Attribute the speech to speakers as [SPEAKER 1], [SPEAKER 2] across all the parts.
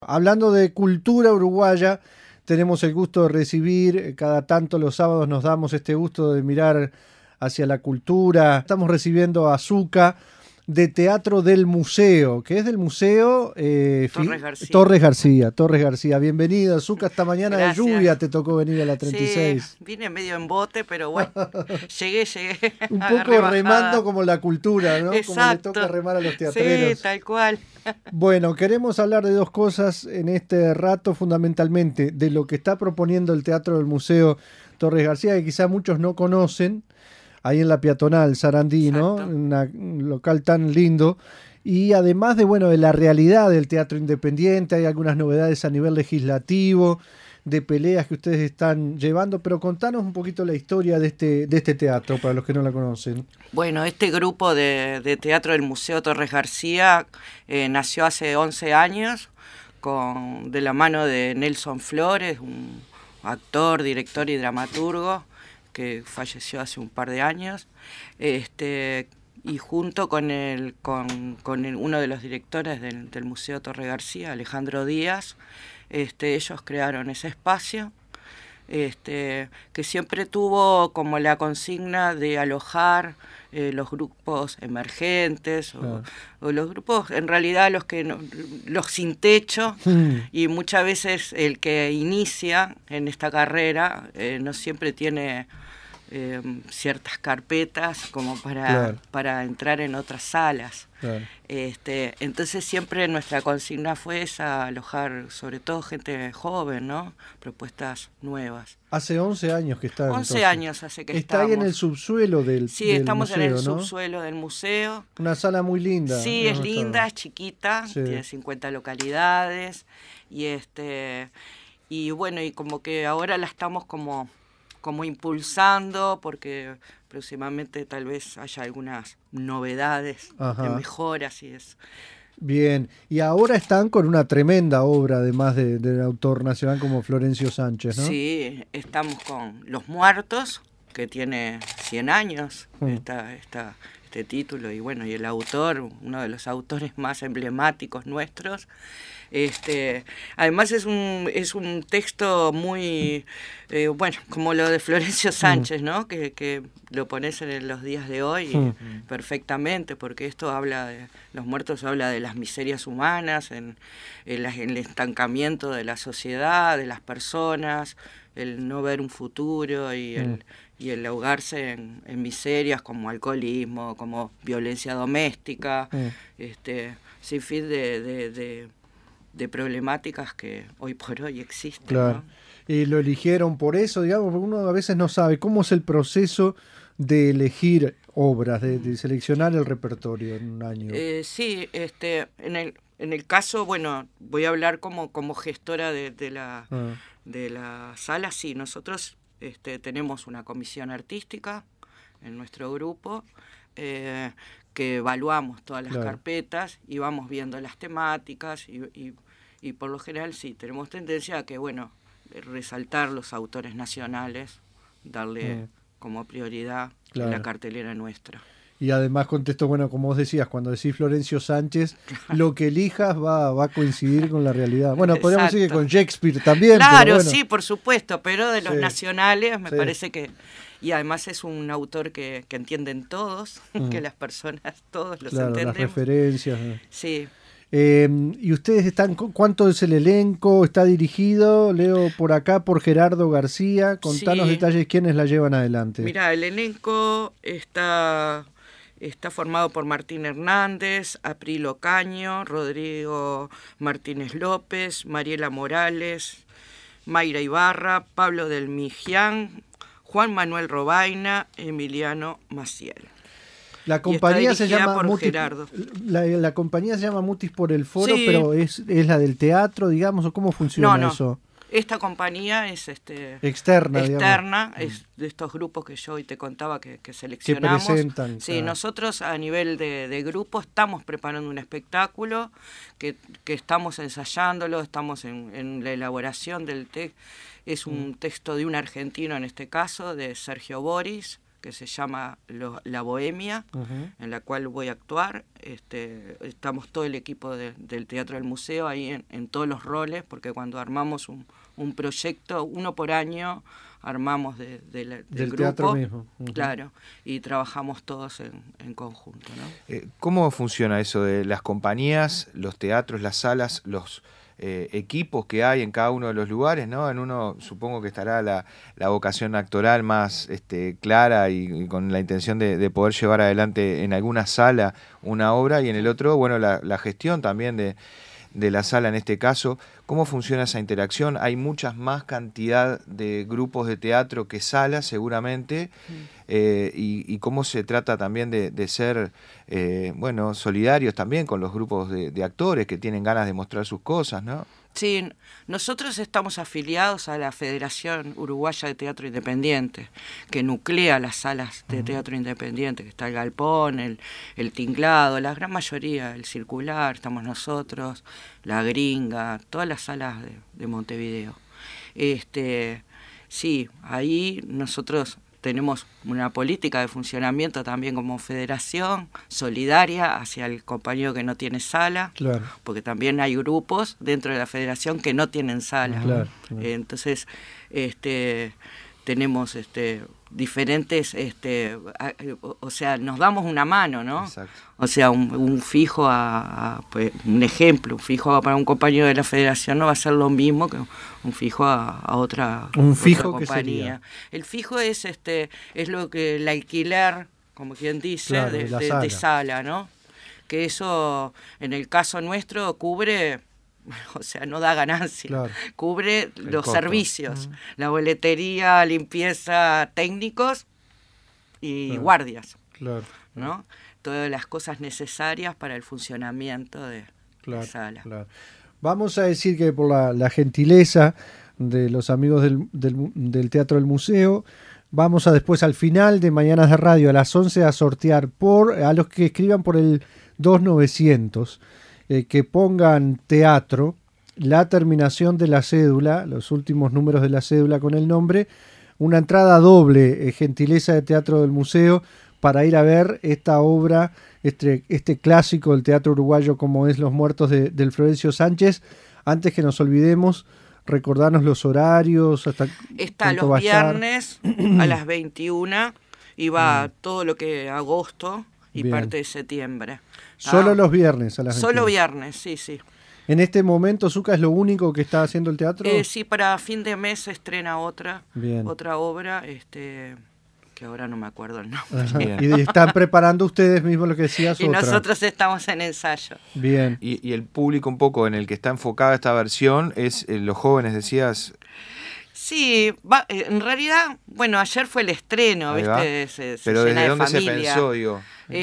[SPEAKER 1] hablando de cultura uruguaya, tenemos el gusto de recibir, cada tanto los sábados nos damos este gusto de mirar hacia la cultura. Estamos recibiendo a Zucca de Teatro del Museo, que es del Museo Torres García. Bienvenida, Zucca, esta mañana.
[SPEAKER 2] Gracias.
[SPEAKER 1] De lluvia te tocó venir a la 36.
[SPEAKER 2] Sí, vine medio en bote, pero bueno, llegué.
[SPEAKER 1] Un poco remando como la cultura, ¿no?
[SPEAKER 2] Exacto.
[SPEAKER 1] Como le toca remar a los teatreros.
[SPEAKER 2] Sí, tal cual.
[SPEAKER 1] Bueno, queremos hablar de dos cosas en este rato, fundamentalmente, de lo que está proponiendo el Teatro del Museo Torres García, que quizá muchos no conocen, ahí en la peatonal Sarandí, ¿no? Un local tan lindo. Y además de, bueno, de la realidad del teatro independiente, hay algunas novedades a nivel legislativo, de peleas que ustedes están llevando, pero contanos un poquito la historia de este teatro, para los que no la conocen.
[SPEAKER 2] Bueno, este grupo de teatro del Museo Torres García nació hace 11 años, de la mano de Nelson Flores, un actor, director y dramaturgo, que falleció hace un par de años, y junto con uno de los directores del Museo Torres García, Alejandro Díaz, ellos crearon ese espacio, que siempre tuvo como la consigna de alojar los grupos emergentes o los grupos, en realidad los sin techo, y muchas veces el que inicia en esta carrera no siempre tiene ciertas carpetas como para entrar en otras salas. Claro. Entonces siempre nuestra consigna fue esa, alojar sobre todo gente joven, ¿no? Propuestas nuevas.
[SPEAKER 1] Hace 11 años que está.
[SPEAKER 2] 11
[SPEAKER 1] entonces.
[SPEAKER 2] Años hace que
[SPEAKER 1] está
[SPEAKER 2] estamos.
[SPEAKER 1] Ahí en el subsuelo del
[SPEAKER 2] Sí, estamos
[SPEAKER 1] museo,
[SPEAKER 2] en el
[SPEAKER 1] ¿no?
[SPEAKER 2] subsuelo del museo.
[SPEAKER 1] Una sala muy linda.
[SPEAKER 2] Sí, es linda, es chiquita, sí. Tiene 50 localidades y bueno, y como que ahora la estamos como impulsando, porque próximamente tal vez haya algunas novedades, de mejoras y eso.
[SPEAKER 1] Bien, y ahora están con una tremenda obra, además del autor nacional como Florencio Sánchez, ¿no?
[SPEAKER 2] Sí, estamos con Los Muertos, que tiene 100 años, este título, y bueno, y el autor, uno de los autores más emblemáticos nuestros. Además es un texto muy bueno, como lo de Florencio Sánchez, ¿no? Que lo pones en los días de hoy perfectamente, porque esto habla de Los Muertos, habla de las miserias humanas, en el estancamiento de la sociedad, de las personas, el no ver un futuro y el ahogarse en miserias como alcoholismo, como violencia doméstica, sin fin de problemáticas que hoy por hoy existen.
[SPEAKER 1] Claro.
[SPEAKER 2] ¿No?
[SPEAKER 1] Y lo eligieron por eso, digamos, porque uno a veces no sabe cómo es el proceso de elegir obras, de seleccionar el repertorio en un año.
[SPEAKER 2] Sí, en el caso, bueno, voy a hablar como gestora de la sala. Sí, nosotros tenemos una comisión artística en nuestro grupo, que evaluamos todas las carpetas y vamos viendo las temáticas y por lo general sí, tenemos tendencia a que, bueno, resaltar los autores nacionales, darle como prioridad en la cartelera nuestra.
[SPEAKER 1] Y además contesto, bueno, como vos decías, cuando decís Florencio Sánchez, lo que elijas va a coincidir con la realidad. Bueno, podríamos decir que con Shakespeare también.
[SPEAKER 2] Claro,
[SPEAKER 1] pero bueno.
[SPEAKER 2] Sí, por supuesto, pero de los nacionales me parece que... Y además es un autor que entienden todos, que las personas, todos los entendemos.
[SPEAKER 1] Las referencias.
[SPEAKER 2] Sí.
[SPEAKER 1] ¿Y ustedes están, cuánto es el elenco? ¿Está dirigido? Leo por acá por Gerardo García. Contanos detalles, ¿quiénes la llevan adelante?
[SPEAKER 2] Mira, el elenco está formado por Martín Hernández, April Ocaño, Rodrigo Martínez López, Mariela Morales, Mayra Ibarra, Pablo del Mijián, Juan Manuel Robaina, Emiliano Maciel.
[SPEAKER 1] La compañía se llama
[SPEAKER 2] Mutis,
[SPEAKER 1] la compañía se llama Mutis por el Foro, pero es la del teatro, digamos, o cómo funciona eso.
[SPEAKER 2] Esta compañía es
[SPEAKER 1] externa,
[SPEAKER 2] es de estos grupos que yo hoy te contaba que seleccionamos.
[SPEAKER 1] Que presentan.
[SPEAKER 2] Sí, nosotros a nivel de grupo estamos preparando un espectáculo que estamos ensayándolo, estamos en la elaboración del texto. Es un texto de un argentino, en este caso, de Sergio Boris, que se llama La Bohemia, en la cual voy a actuar. Estamos todo el equipo del Teatro del Museo ahí en todos los roles, porque cuando armamos un proyecto, uno por año, armamos del grupo,
[SPEAKER 1] teatro mismo.
[SPEAKER 2] Claro, y trabajamos todos en conjunto, ¿no?
[SPEAKER 3] ¿Cómo funciona eso de las compañías, los teatros, las salas, los equipos que hay en cada uno de los lugares, ¿no? En uno supongo que estará la vocación actoral más clara y con la intención de poder llevar adelante en alguna sala una obra, y en el otro, bueno, la gestión también de la sala en este caso. ¿Cómo funciona esa interacción? Hay muchas más cantidad de grupos de teatro que salas seguramente, y cómo se trata también de ser bueno, solidarios también con los grupos de actores que tienen ganas de mostrar sus cosas, ¿no?
[SPEAKER 2] Sí, nosotros estamos afiliados a la Federación Uruguaya de Teatro Independiente, que nuclea las salas de teatro independiente, que está el Galpón, el Tinglado, la gran mayoría, el Circular, estamos nosotros, la Gringa, todas las salas de Montevideo. Sí, ahí nosotros tenemos una política de funcionamiento también como federación, solidaria hacia el compañero que no tiene sala,
[SPEAKER 1] claro,
[SPEAKER 2] porque también hay grupos dentro de la federación que no tienen sala.
[SPEAKER 1] Claro.
[SPEAKER 2] Entonces, tenemos diferentes, o sea, nos damos una mano, ¿no?
[SPEAKER 3] Exacto.
[SPEAKER 2] O sea, un fijo pues, un ejemplo, un fijo para un compañero de la federación no va a ser lo mismo que un fijo a otra,
[SPEAKER 1] fijo
[SPEAKER 2] otra compañía. El fijo es lo que el alquiler, como quien dice,
[SPEAKER 1] claro,
[SPEAKER 2] de sala, ¿no? Que eso, en el caso nuestro, cubre, o sea, no da ganancia, claro, cubre los costo, servicios, la boletería, limpieza, técnicos y
[SPEAKER 1] claro,
[SPEAKER 2] guardias,
[SPEAKER 1] claro,
[SPEAKER 2] ¿no? Todas las cosas necesarias para el funcionamiento de sala.
[SPEAKER 1] Claro. Vamos a decir que por la gentileza de los amigos del Teatro del Museo, vamos a después al final de Mañanas de Radio a las 11 a sortear a los que escriban por el 2900, que pongan teatro, la terminación de la cédula, los últimos números de la cédula con el nombre, una entrada doble, gentileza de Teatro del Museo, para ir a ver esta obra, este clásico del teatro uruguayo como es Los Muertos del Florencio Sánchez. Antes que nos olvidemos, recordarnos los horarios.
[SPEAKER 2] Está los viernes a las 21 y va todo lo que agosto y bien, parte de septiembre.
[SPEAKER 1] Solo los viernes a las 21.
[SPEAKER 2] Solo viernes, sí.
[SPEAKER 1] En este momento, Zucca, ¿es lo único que está haciendo el teatro?
[SPEAKER 2] Sí, para fin de mes se estrena otra obra, que ahora no me acuerdo el nombre.
[SPEAKER 1] Y están preparando ustedes mismos lo que decías.
[SPEAKER 2] Y nosotros estamos en ensayo.
[SPEAKER 1] Bien.
[SPEAKER 3] Y el público un poco en el que está enfocada esta versión es los jóvenes, decías.
[SPEAKER 2] Sí, en realidad, bueno, ayer fue el estreno, ¿viste?
[SPEAKER 3] Pero
[SPEAKER 2] llena
[SPEAKER 3] ¿desde dónde
[SPEAKER 2] familia.
[SPEAKER 3] Se pensó, digo?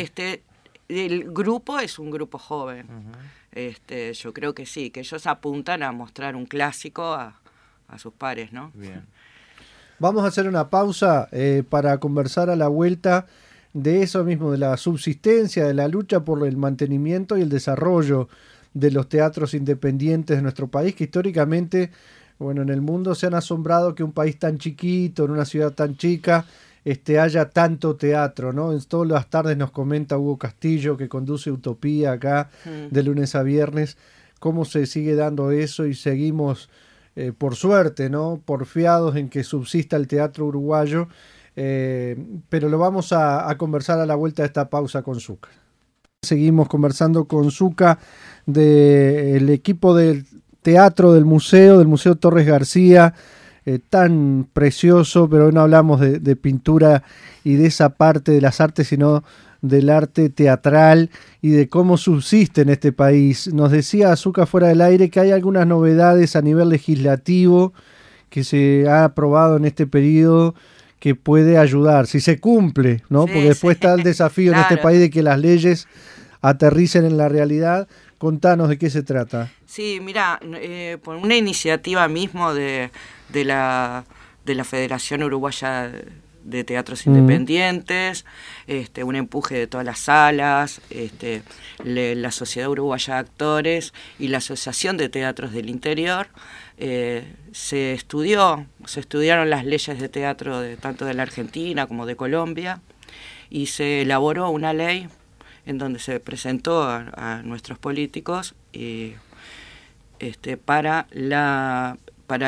[SPEAKER 2] El grupo es un grupo joven. Yo creo que sí, que ellos apuntan a mostrar un clásico a sus pares, ¿no?
[SPEAKER 3] Bien.
[SPEAKER 1] Vamos a hacer una pausa para conversar a la vuelta de eso mismo, de la subsistencia, de la lucha por el mantenimiento y el desarrollo de los teatros independientes de nuestro país, que históricamente, bueno, en el mundo se han asombrado que un país tan chiquito, en una ciudad tan chica, haya tanto teatro, ¿no? En todas las tardes nos comenta Hugo Castillo, que conduce Utopía acá de lunes a viernes, cómo se sigue dando eso y seguimos... por suerte, ¿no? Porfiados en que subsista el teatro uruguayo, pero lo vamos a conversar a la vuelta de esta pausa con Zucca. Seguimos conversando con Zucca del equipo del teatro del Museo Torres García, tan precioso, pero hoy no hablamos de pintura y de esa parte de las artes, sino del arte teatral y de cómo subsiste en este país. Nos decía Zucca fuera del aire que hay algunas novedades a nivel legislativo que se ha aprobado en este periodo que puede ayudar, si se cumple, ¿no?
[SPEAKER 2] Sí,
[SPEAKER 1] porque después está el desafío en este país de que las leyes aterricen en la realidad. Contanos de qué se trata.
[SPEAKER 2] Sí, mira, por una iniciativa mismo de la Federación Uruguaya de teatros independientes, un empuje de todas las salas, la Sociedad Uruguaya de Actores y la Asociación de Teatros del Interior. Se estudiaron las leyes de teatro tanto de la Argentina como de Colombia, y se elaboró una ley en donde se presentó a nuestros políticos para la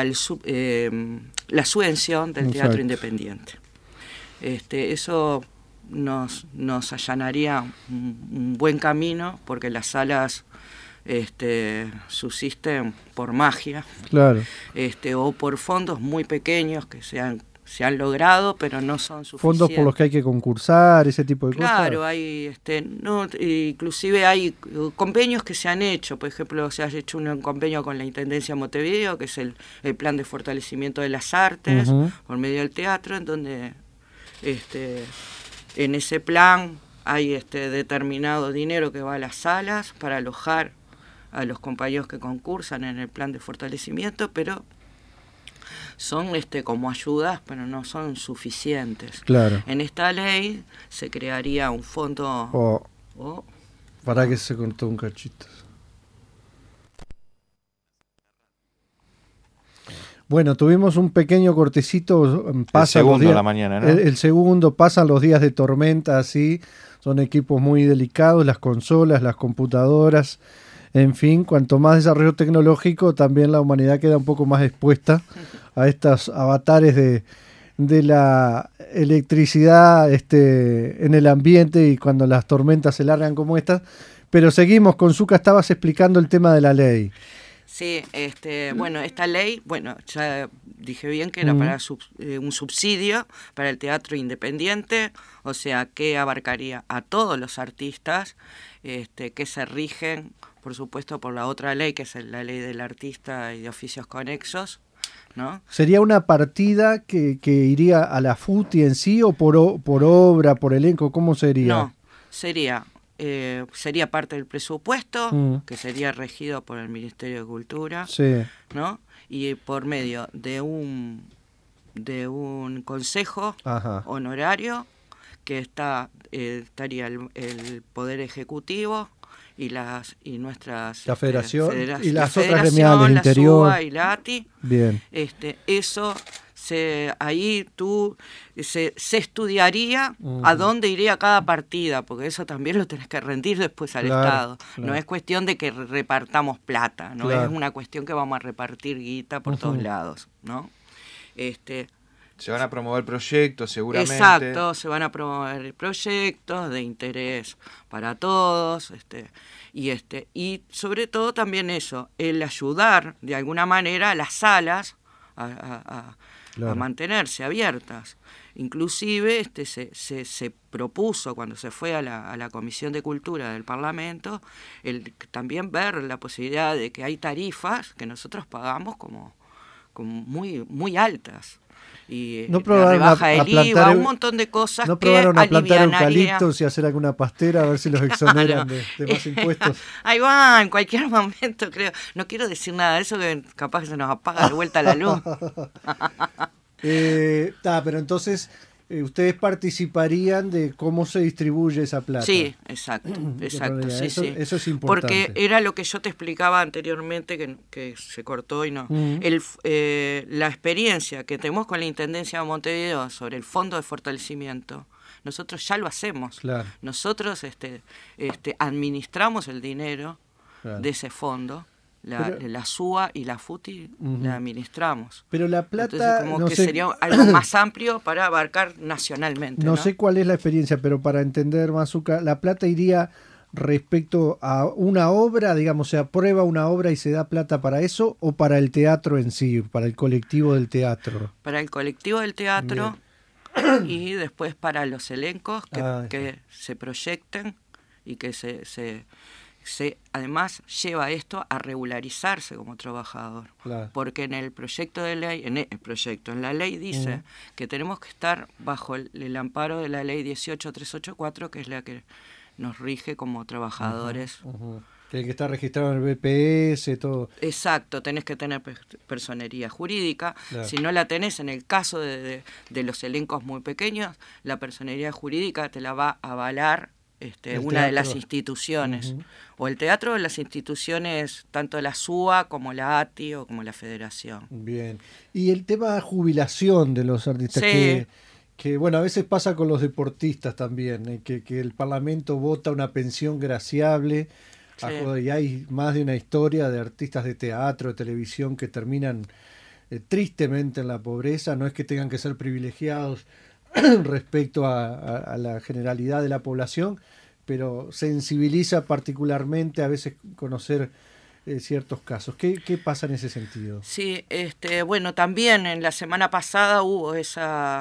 [SPEAKER 2] subvención del teatro independiente. Eso nos allanaría un buen camino, porque las salas subsisten por magia,
[SPEAKER 1] claro,
[SPEAKER 2] o por fondos muy pequeños que se han logrado, pero no son suficientes.
[SPEAKER 1] Fondos por los que hay que concursar, ese tipo de cosas.
[SPEAKER 2] Claro, hay, inclusive hay convenios que se han hecho. Por ejemplo, se ha hecho un convenio con la Intendencia de Montevideo, que es el plan de fortalecimiento de las artes, por medio del teatro, en donde en ese plan hay determinado dinero que va a las salas para alojar a los compañeros que concursan en el plan de fortalecimiento, pero son como ayudas, pero no son suficientes.
[SPEAKER 1] Claro.
[SPEAKER 2] En esta ley se crearía un fondo...
[SPEAKER 1] Para que se cortó un cachito. Bueno, tuvimos un pequeño cortecito.
[SPEAKER 3] El segundo de la mañana, ¿no?
[SPEAKER 1] El segundo, pasan los días de tormenta, así. Son equipos muy delicados, las consolas, las computadoras. En fin, cuanto más desarrollo tecnológico, también la humanidad queda un poco más expuesta a estos avatares de la electricidad en el ambiente, y cuando las tormentas se largan como estas. Pero seguimos con Zucca, estabas explicando el tema de la ley.
[SPEAKER 2] Sí, bueno, esta ley, ya dije bien que era para un subsidio para el teatro independiente, o sea, que abarcaría a todos los artistas que se rigen, por supuesto, por la otra ley, que es la ley del artista y de oficios conexos, ¿no?
[SPEAKER 1] ¿Sería una partida que iría a la FUTI en sí, o por obra, por elenco? ¿Cómo sería?
[SPEAKER 2] No, sería parte del presupuesto, que sería regido por el Ministerio de Cultura,
[SPEAKER 1] sí,
[SPEAKER 2] ¿no? Y por medio de un consejo honorario, que estaría el Poder Ejecutivo y nuestras
[SPEAKER 1] la Federación y las
[SPEAKER 2] la
[SPEAKER 1] otras gremiales,
[SPEAKER 2] la
[SPEAKER 1] Interior,
[SPEAKER 2] SUA y la ATI.
[SPEAKER 1] Bien.
[SPEAKER 2] Eso ahí se estudiaría a dónde iría cada partida, porque eso también lo tenés que rendir después al Estado. Claro. No es cuestión de que repartamos plata, no es una cuestión que vamos a repartir guita por todos lados, ¿no?
[SPEAKER 3] Se van a promover proyectos, seguramente.
[SPEAKER 2] Exacto, se van a promover proyectos de interés para todos, y sobre todo también eso, el ayudar de alguna manera a las salas a mantenerse abiertas. Inclusive se propuso, cuando se fue a la Comisión de Cultura del Parlamento, también ver la posibilidad de que hay tarifas que nosotros pagamos como muy, muy altas. Y
[SPEAKER 1] no
[SPEAKER 2] la rebaja del IVA, un montón de cosas
[SPEAKER 1] ¿no
[SPEAKER 2] que
[SPEAKER 1] probaron a plantar
[SPEAKER 2] alivianaría?
[SPEAKER 1] eucaliptos y hacer alguna pastera a ver si los exoneran de más impuestos?
[SPEAKER 2] Ahí va, en cualquier momento, creo. No quiero decir nada de eso, que capaz que se nos apaga de vuelta la luz.
[SPEAKER 1] Pero entonces ustedes participarían de cómo se distribuye esa plata.
[SPEAKER 2] Sí, exacto, sí,
[SPEAKER 1] eso es importante.
[SPEAKER 2] Porque era lo que yo te explicaba anteriormente, que se cortó y no. La experiencia que tenemos con la Intendencia de Montevideo sobre el Fondo de Fortalecimiento, nosotros ya lo hacemos.
[SPEAKER 1] Claro.
[SPEAKER 2] Nosotros administramos el dinero de ese fondo. La SUA y la FUTI la administramos.
[SPEAKER 1] Pero la plata...
[SPEAKER 2] Entonces, como que sería algo más amplio para abarcar nacionalmente.
[SPEAKER 1] No sé cuál es la experiencia, pero para entender más, Zucca, ¿la plata iría respecto a una obra, digamos, se aprueba una obra y se da plata para eso, o para el teatro en sí, para el colectivo del teatro?
[SPEAKER 2] Para el colectivo del teatro. Bien. Y después para los elencos que se proyecten y que además lleva esto a regularizarse como trabajador.
[SPEAKER 1] Claro.
[SPEAKER 2] Porque en el proyecto de ley, en la ley dice que tenemos que estar bajo el amparo de la ley 18384, que es la que nos rige como trabajadores
[SPEAKER 1] Tiene que estar registrado en el BPS, todo.
[SPEAKER 2] Exacto, tenés que tener personería jurídica.
[SPEAKER 1] Claro.
[SPEAKER 2] Si no la tenés, en el caso de los elencos muy pequeños, la personería jurídica te la va a avalar una de las instituciones.
[SPEAKER 1] Uh-huh.
[SPEAKER 2] O el teatro o las instituciones, tanto la SUA como la ATI o como la Federación.
[SPEAKER 1] Bien. Y el tema de jubilación de los artistas,
[SPEAKER 2] Sí.
[SPEAKER 1] que bueno, a veces pasa con los deportistas también, que el Parlamento vota una pensión graciable.
[SPEAKER 2] Sí.
[SPEAKER 1] Y hay más de una historia de artistas de teatro, de televisión que terminan tristemente en la pobreza. No es que tengan que ser privilegiados respecto a la generalidad de la población, pero sensibiliza particularmente a veces conocer ciertos casos. ¿Qué pasa en ese sentido?
[SPEAKER 2] Sí, bueno, también en la semana pasada hubo esa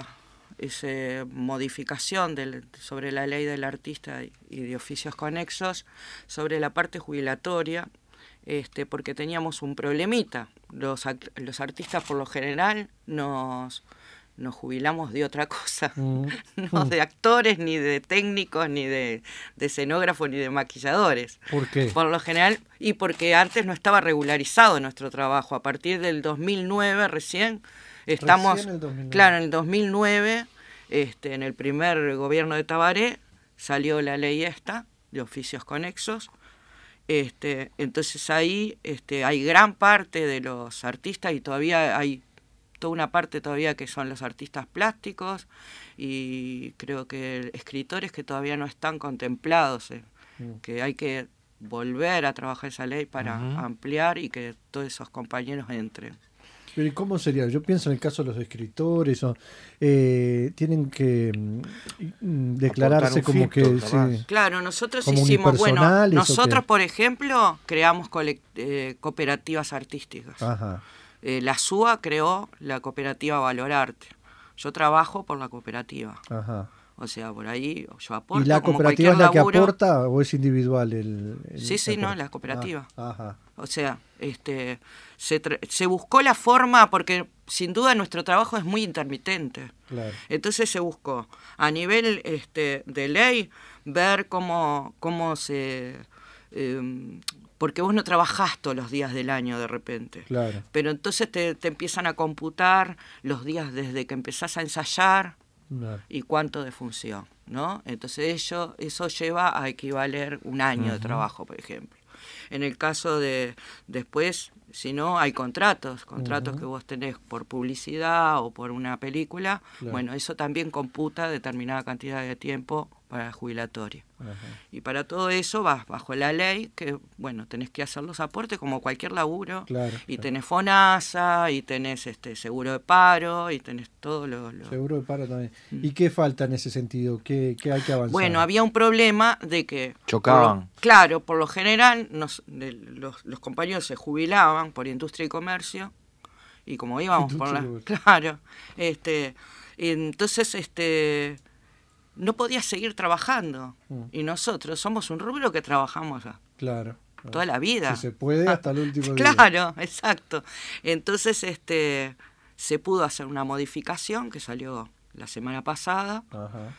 [SPEAKER 2] modificación sobre la ley del artista y de oficios conexos sobre la parte jubilatoria, porque teníamos un problemita. Los artistas por lo general nos jubilamos de otra cosa, no de actores, ni de técnicos, ni de escenógrafos, ni de maquilladores.
[SPEAKER 1] ¿Por qué?
[SPEAKER 2] Por lo general, y porque antes no estaba regularizado nuestro trabajo. A partir del 2009 recién estamos...
[SPEAKER 1] Recién el 2009.
[SPEAKER 2] Claro, en el 2009, en el primer gobierno de Tabaré, salió la ley esta, de oficios conexos. Entonces ahí hay gran parte de los artistas y todavía hay toda una parte todavía que son los artistas plásticos y creo que escritores que todavía no están contemplados, que hay que volver a trabajar esa ley para ampliar y que todos esos compañeros entren.
[SPEAKER 1] Pero ¿y cómo sería? Yo pienso en el caso de los escritores, tienen que declararse como que... Sí,
[SPEAKER 2] claro, nosotros
[SPEAKER 1] como
[SPEAKER 2] hicimos,
[SPEAKER 1] unipersonales,
[SPEAKER 2] nosotros
[SPEAKER 1] ¿o qué?
[SPEAKER 2] por ejemplo creamos cooperativas artísticas.
[SPEAKER 1] Ajá.
[SPEAKER 2] La SUA creó la cooperativa Valorarte. Yo trabajo por la cooperativa.
[SPEAKER 1] Ajá.
[SPEAKER 2] O sea, por ahí yo aporto.
[SPEAKER 1] ¿Y la
[SPEAKER 2] como
[SPEAKER 1] cooperativa es
[SPEAKER 2] cualquier
[SPEAKER 1] la que
[SPEAKER 2] laburo.
[SPEAKER 1] aporta o es individual?
[SPEAKER 2] Sí, no, la cooperativa.
[SPEAKER 1] Ajá.
[SPEAKER 2] O sea, se buscó la forma, porque sin duda nuestro trabajo es muy intermitente.
[SPEAKER 1] Claro.
[SPEAKER 2] Entonces se buscó a nivel de ley ver cómo se... porque vos no trabajás todos los días del año de repente.
[SPEAKER 1] Claro.
[SPEAKER 2] Pero entonces te empiezan a computar los días desde que empezás a ensayar
[SPEAKER 1] Claro.
[SPEAKER 2] y cuánto de función, ¿no? Entonces eso lleva a equivaler un año de trabajo, por ejemplo. En el caso de después, si no, hay contratos que vos tenés por publicidad o por una película,
[SPEAKER 1] Claro.
[SPEAKER 2] bueno, eso también computa determinada cantidad de tiempo para el jubilatorio.
[SPEAKER 1] Ajá.
[SPEAKER 2] Y para todo eso vas bajo la ley, que bueno, tenés que hacer los aportes como cualquier laburo,
[SPEAKER 1] Claro,
[SPEAKER 2] y
[SPEAKER 1] claro.
[SPEAKER 2] tenés FONASA, y tenés seguro de paro, y tenés todo lo...
[SPEAKER 1] Seguro de paro también. ¿Y qué falta en ese sentido? ¿Qué hay que avanzar?
[SPEAKER 2] Bueno, había un problema de que...
[SPEAKER 3] Chocaban.
[SPEAKER 2] Claro, por lo general los compañeros se jubilaban por industria y comercio, y como íbamos por la...
[SPEAKER 1] Industria y
[SPEAKER 2] Claro, entonces no podías seguir trabajando. Y nosotros somos un rubro que trabajamos
[SPEAKER 1] Claro.
[SPEAKER 2] toda la vida.
[SPEAKER 1] Si se puede, hasta el último día.
[SPEAKER 2] Claro, exacto. Entonces se pudo hacer una modificación que salió la semana pasada.
[SPEAKER 1] Ajá.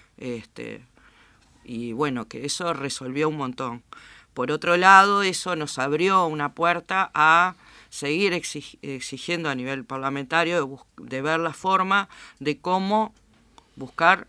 [SPEAKER 2] Y bueno, que eso resolvió un montón. Por otro lado, eso nos abrió una puerta a seguir exigiendo a nivel parlamentario de ver la forma de cómo buscar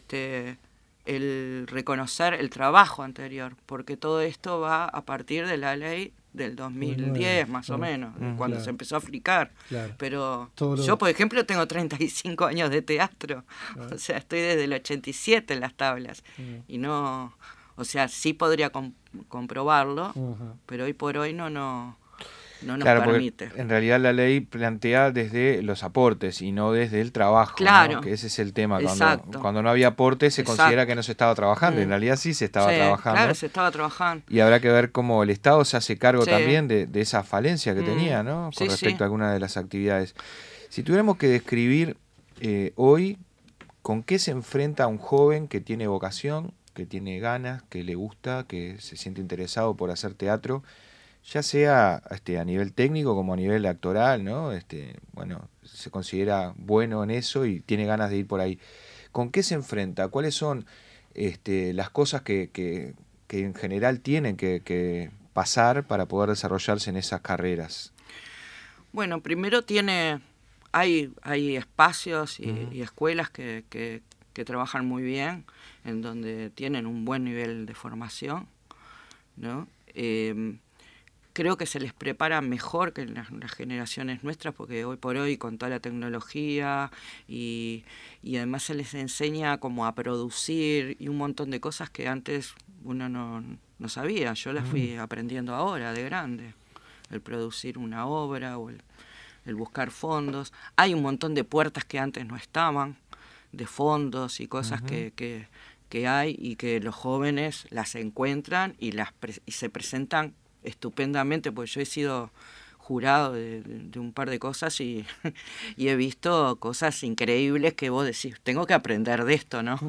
[SPEAKER 2] el reconocer el trabajo anterior, porque todo esto va a partir de la ley del 2010 más o menos, cuando
[SPEAKER 1] claro.
[SPEAKER 2] se empezó a aplicar.
[SPEAKER 1] Claro.
[SPEAKER 2] Pero
[SPEAKER 1] Todo
[SPEAKER 2] yo, por ejemplo, tengo 35 años de teatro,
[SPEAKER 1] Claro.
[SPEAKER 2] o sea, estoy desde el 87 en las tablas, y no, o sea, sí podría comprobarlo,
[SPEAKER 1] Ajá.
[SPEAKER 2] pero hoy por hoy no nos
[SPEAKER 3] Claro,
[SPEAKER 2] permite.
[SPEAKER 3] porque en realidad la ley plantea desde los aportes y no desde el trabajo,
[SPEAKER 2] Claro.
[SPEAKER 3] ¿no? Que ese es el tema.
[SPEAKER 2] Exacto.
[SPEAKER 3] Cuando no había aportes se
[SPEAKER 2] Exacto.
[SPEAKER 3] considera que no se estaba trabajando. En realidad sí se estaba
[SPEAKER 2] Sí,
[SPEAKER 3] trabajando.
[SPEAKER 2] Claro, se estaba trabajando.
[SPEAKER 3] Y habrá que ver cómo el Estado se hace cargo
[SPEAKER 2] Sí.
[SPEAKER 3] también de esa falencia que tenía, ¿no?
[SPEAKER 2] Sí,
[SPEAKER 3] Con respecto
[SPEAKER 2] sí.
[SPEAKER 3] a alguna de las actividades. Si tuviéramos que describir hoy con qué se enfrenta un joven que tiene vocación, que tiene ganas, que le gusta, que se siente interesado por hacer teatro, ya sea a nivel técnico como a nivel actoral, ¿no? Bueno, se considera bueno en eso y tiene ganas de ir por ahí. ¿Con qué se enfrenta? ¿Cuáles son las cosas que en general tienen que pasar para poder desarrollarse en esas carreras?
[SPEAKER 2] Bueno, primero hay espacios y escuelas que trabajan muy bien, en donde tienen un buen nivel de formación, ¿no? Creo que se les prepara mejor que en las generaciones nuestras, porque hoy por hoy con toda la tecnología y además se les enseña como a producir y un montón de cosas que antes uno no sabía. Yo las fui aprendiendo ahora, de grande. El producir una obra o el buscar fondos. Hay un montón de puertas que antes no estaban, de fondos y cosas que hay y que los jóvenes las encuentran y se presentan estupendamente, porque yo he sido jurado de un par de cosas y he visto cosas increíbles que vos decís, tengo que aprender de esto, ¿no?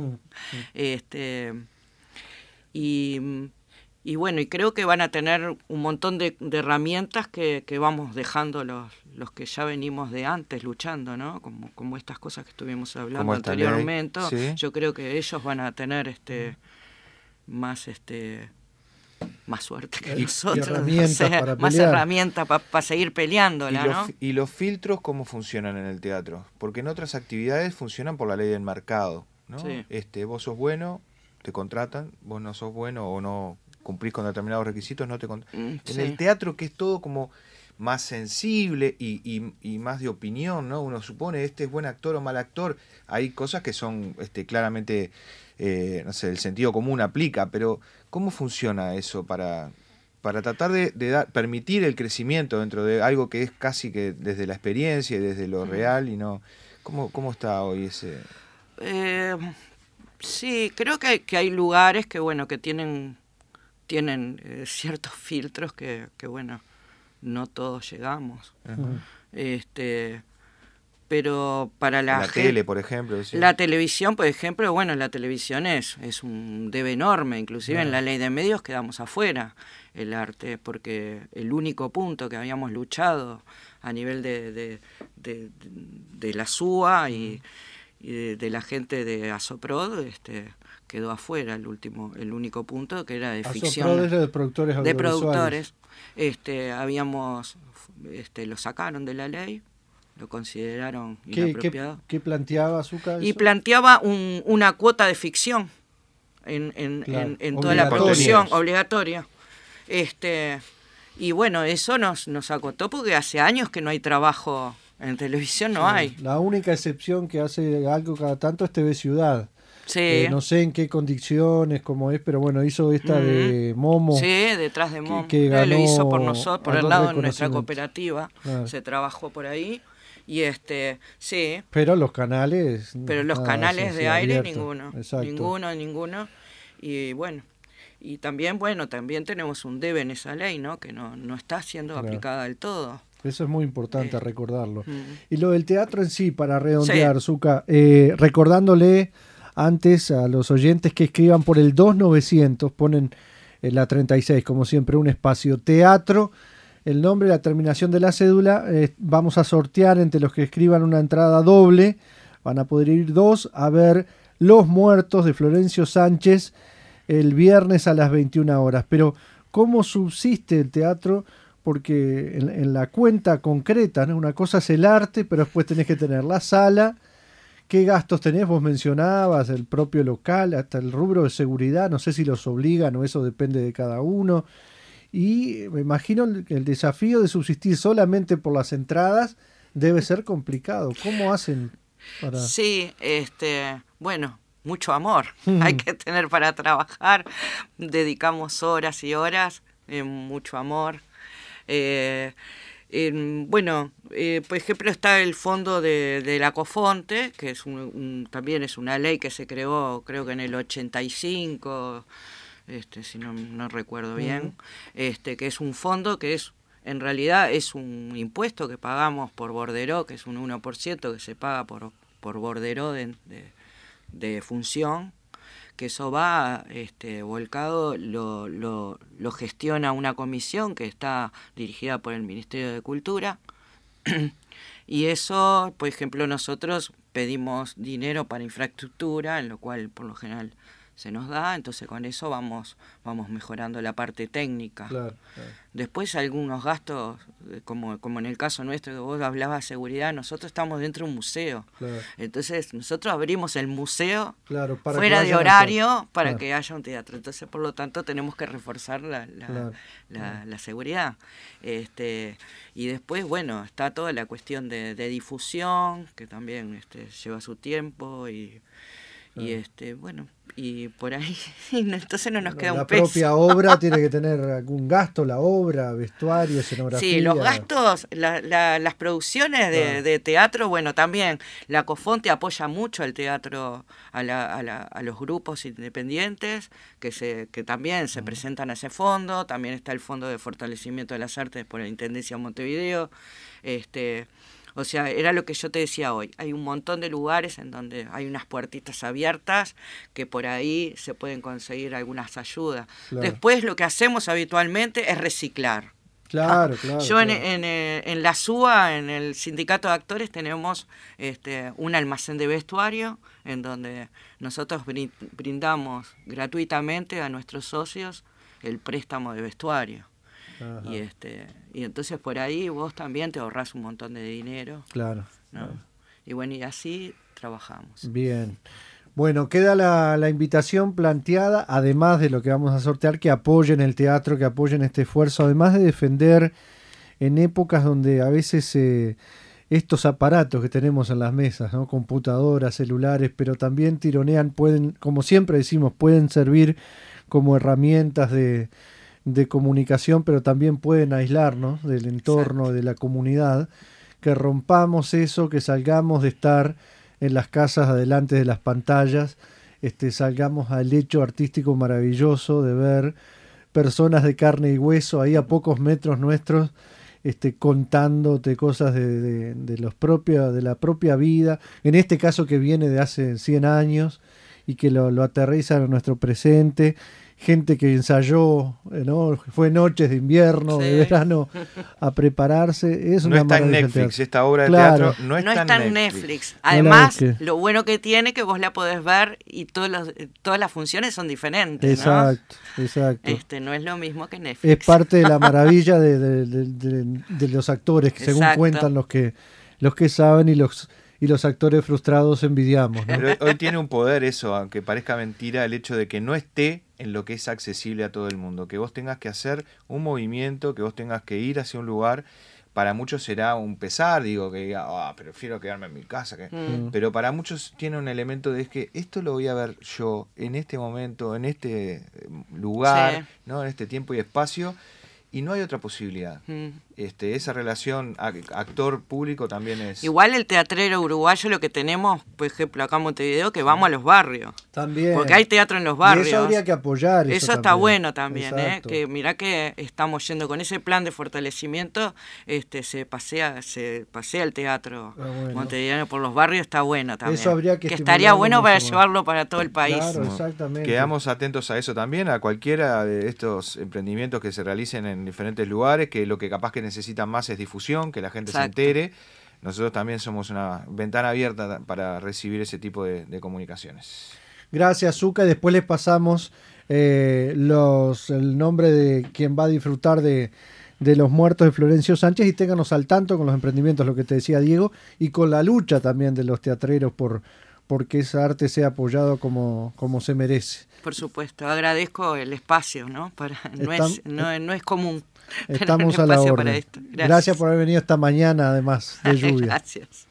[SPEAKER 2] Y bueno, y creo que van a tener un montón de herramientas que vamos dejando los que ya venimos de antes luchando, ¿no? Como estas cosas que estuvimos hablando anteriormente.
[SPEAKER 3] ¿Sí?
[SPEAKER 2] Yo creo que ellos van a tener más suerte que nosotros, más herramientas para seguir peleándola, ¿no?
[SPEAKER 3] ¿Y los filtros cómo funcionan en el teatro? Porque en otras actividades funcionan por la ley del mercado, ¿no?
[SPEAKER 2] Sí.
[SPEAKER 3] Vos sos bueno, te contratan, vos no sos bueno o no cumplís con determinados requisitos, no te contratan. En el teatro, que es todo como más sensible y más de opinión, ¿no? Uno supone, este es buen actor o mal actor. Hay cosas que son claramente, no sé, el sentido común aplica, pero ¿cómo funciona eso para tratar de permitir el crecimiento dentro de algo que es casi que desde la experiencia y desde lo real y no? ¿Cómo está hoy ese...?
[SPEAKER 2] Sí, creo que hay lugares que, bueno, que tienen ciertos filtros que bueno, no todos llegamos. Pero para la
[SPEAKER 3] tele, por ejemplo. ¿Sí?
[SPEAKER 2] La televisión, por ejemplo, bueno, la televisión es un debe enorme, inclusive en la ley de medios quedamos afuera el arte, porque el único punto que habíamos luchado a nivel de la SUA y de la gente de Asoprod, quedó afuera el único punto, que era de ficción.
[SPEAKER 1] Asoprod es de productores audiovisuales.
[SPEAKER 2] De productores. Lo sacaron de la ley, lo consideraron inapropiado.
[SPEAKER 1] ¿Qué planteaba Zucca eso?
[SPEAKER 2] Y planteaba una cuota de ficción en toda la producción obligatoria. Y bueno, eso nos acotó porque hace años que no hay trabajo en televisión, no hay.
[SPEAKER 1] La única excepción que hace algo cada tanto es TV Ciudad.
[SPEAKER 2] Sí.
[SPEAKER 1] No sé en qué condiciones, cómo es, pero bueno, hizo esta de Momo.
[SPEAKER 2] Sí, detrás de Momo.
[SPEAKER 1] Que ganó,
[SPEAKER 2] lo hizo por nosotros, por el lado de nuestra cooperativa. Claro. Se trabajó por ahí. Y sí.
[SPEAKER 1] Pero los canales.
[SPEAKER 2] Pero los canales de aire,
[SPEAKER 1] abierto.
[SPEAKER 2] Ninguno. Y bueno. Y también tenemos un debe en esa ley, ¿no? Que no está siendo aplicada del todo.
[SPEAKER 1] Eso es muy importante recordarlo. Y lo del teatro en sí, para redondear, Zucca, recordándole antes a los oyentes que escriban por el 2900, ponen la 36, como siempre, un espacio teatro, el nombre, la terminación de la cédula, vamos a sortear entre los que escriban una entrada doble, van a poder ir 2 a ver Los Muertos de Florencio Sánchez el viernes a las 21 horas. Pero, ¿cómo subsiste el teatro? Porque en la cuenta concreta, ¿no? Una cosa es el arte, pero después tenés que tener la sala. ¿Qué gastos tenés? Vos mencionabas el propio local, hasta el rubro de seguridad, no sé si los obligan o eso depende de cada uno. Y me imagino el desafío de subsistir solamente por las entradas debe ser complicado. ¿Cómo hacen para...?
[SPEAKER 2] Sí, bueno, mucho amor hay que tener para trabajar. Dedicamos horas y horas, mucho amor. Por ejemplo, está el fondo de la Cofonte, que es también es una ley que se creó, creo que en el 85, si no recuerdo bien, que es un fondo que en realidad es un impuesto que pagamos por borderó, que es un 1% que se paga por borderó de función, que eso va volcado, lo gestiona una comisión que está dirigida por el Ministerio de Cultura. Y eso, por ejemplo, nosotros pedimos dinero para infraestructura, en lo cual por lo general se nos da, entonces con eso vamos mejorando la parte técnica.
[SPEAKER 1] Claro, claro.
[SPEAKER 2] Después algunos gastos, como en el caso nuestro que vos hablabas de seguridad, nosotros estamos dentro de un museo. Claro. Entonces nosotros abrimos el museo fuera de horario para que haya un teatro. Entonces por lo tanto tenemos que reforzar la seguridad. Y después, bueno, está toda la cuestión de difusión, que también lleva su tiempo y bueno, y por ahí entonces no nos queda un peso.
[SPEAKER 1] La propia obra tiene que tener algún gasto, la obra, vestuario, escenografía.
[SPEAKER 2] Sí, los gastos, las producciones de teatro, bueno, también la Cofonte apoya mucho al teatro, a los grupos independientes que también se presentan a ese fondo. También está el Fondo de Fortalecimiento de las Artes por la Intendencia de Montevideo. O sea, era lo que yo te decía hoy. Hay un montón de lugares en donde hay unas puertitas abiertas que por ahí se pueden conseguir algunas ayudas. Claro. Después lo que hacemos habitualmente es reciclar.
[SPEAKER 1] Claro.
[SPEAKER 2] Yo en la SUA, en el Sindicato de Actores, tenemos un almacén de vestuario en donde nosotros brindamos gratuitamente a nuestros socios el préstamo de vestuario. Ajá. Y entonces por ahí vos también te ahorrás un montón de dinero.
[SPEAKER 1] Claro.
[SPEAKER 2] ¿no? Claro. Y bueno, y así trabajamos.
[SPEAKER 1] Bien. Bueno, queda la invitación planteada, además de lo que vamos a sortear, que apoyen el teatro, que apoyen este esfuerzo, además de defender en épocas donde a veces estos aparatos que tenemos en las mesas, ¿no? Computadoras, celulares, pero también tironean, pueden, como siempre decimos, pueden servir como herramientas de comunicación, pero también pueden aislarnos del entorno, exacto, de la comunidad, que rompamos eso, que salgamos de estar en las casas adelante de las pantallas, salgamos al hecho artístico maravilloso de ver personas de carne y hueso ahí a pocos metros nuestros, contándote cosas de la propia vida, en este caso que viene de hace 100 años y que lo aterrizan a nuestro presente. Gente que ensayó, ¿no? Fue noches de invierno, sí, de verano, a prepararse. Es
[SPEAKER 3] no
[SPEAKER 1] una
[SPEAKER 3] está en Netflix, esta obra de teatro no está en Netflix.
[SPEAKER 2] Además, lo bueno que tiene que vos la podés ver y todas las funciones son diferentes.
[SPEAKER 1] Exacto,
[SPEAKER 2] ¿no?
[SPEAKER 1] Exacto.
[SPEAKER 2] No es lo mismo que Netflix.
[SPEAKER 1] Es parte de la maravilla de los actores, que según cuentan los que saben y los actores frustrados envidiamos, ¿no?
[SPEAKER 3] Pero hoy tiene un poder eso, aunque parezca mentira, el hecho de que no esté en lo que es accesible a todo el mundo, que vos tengas que hacer un movimiento, que vos tengas que ir hacia un lugar. Para muchos será un pesar, digo, que diga, prefiero quedarme en mi casa. Pero para muchos tiene un elemento de que esto lo voy a ver yo en este momento, en este lugar, sí, ¿no? En este tiempo y espacio, y no hay otra posibilidad. Esa relación actor-público también es...
[SPEAKER 2] Igual el teatrero uruguayo lo que tenemos, por ejemplo, acá en Montevideo, que vamos a los barrios.
[SPEAKER 1] También.
[SPEAKER 2] Porque hay teatro en los barrios.
[SPEAKER 1] Y eso habría que apoyar.
[SPEAKER 2] Eso está bueno también, que mirá que estamos yendo con ese plan de fortalecimiento, se pasea el teatro montevideano por los barrios, está bueno también.
[SPEAKER 1] Eso habría que
[SPEAKER 2] estaría bueno para llevarlo para todo el país.
[SPEAKER 1] Claro, exactamente.
[SPEAKER 3] Quedamos atentos a eso también, a cualquiera de estos emprendimientos que se realicen en diferentes lugares, que lo que capaz que necesitan más es difusión, que la gente se entere. Nosotros también somos una ventana abierta para recibir ese tipo de comunicaciones.
[SPEAKER 1] Gracias, Zucca. Después les pasamos el nombre de quien va a disfrutar de los muertos de Florencio Sánchez, y ténganos al tanto con los emprendimientos, lo que te decía Diego, y con la lucha también de los teatreros porque esa arte sea apoyado como se merece.
[SPEAKER 2] Por supuesto, agradezco el espacio, ¿no? No es común.
[SPEAKER 1] Estamos a la orden. Gracias por haber venido esta mañana, además de lluvia.
[SPEAKER 2] Gracias.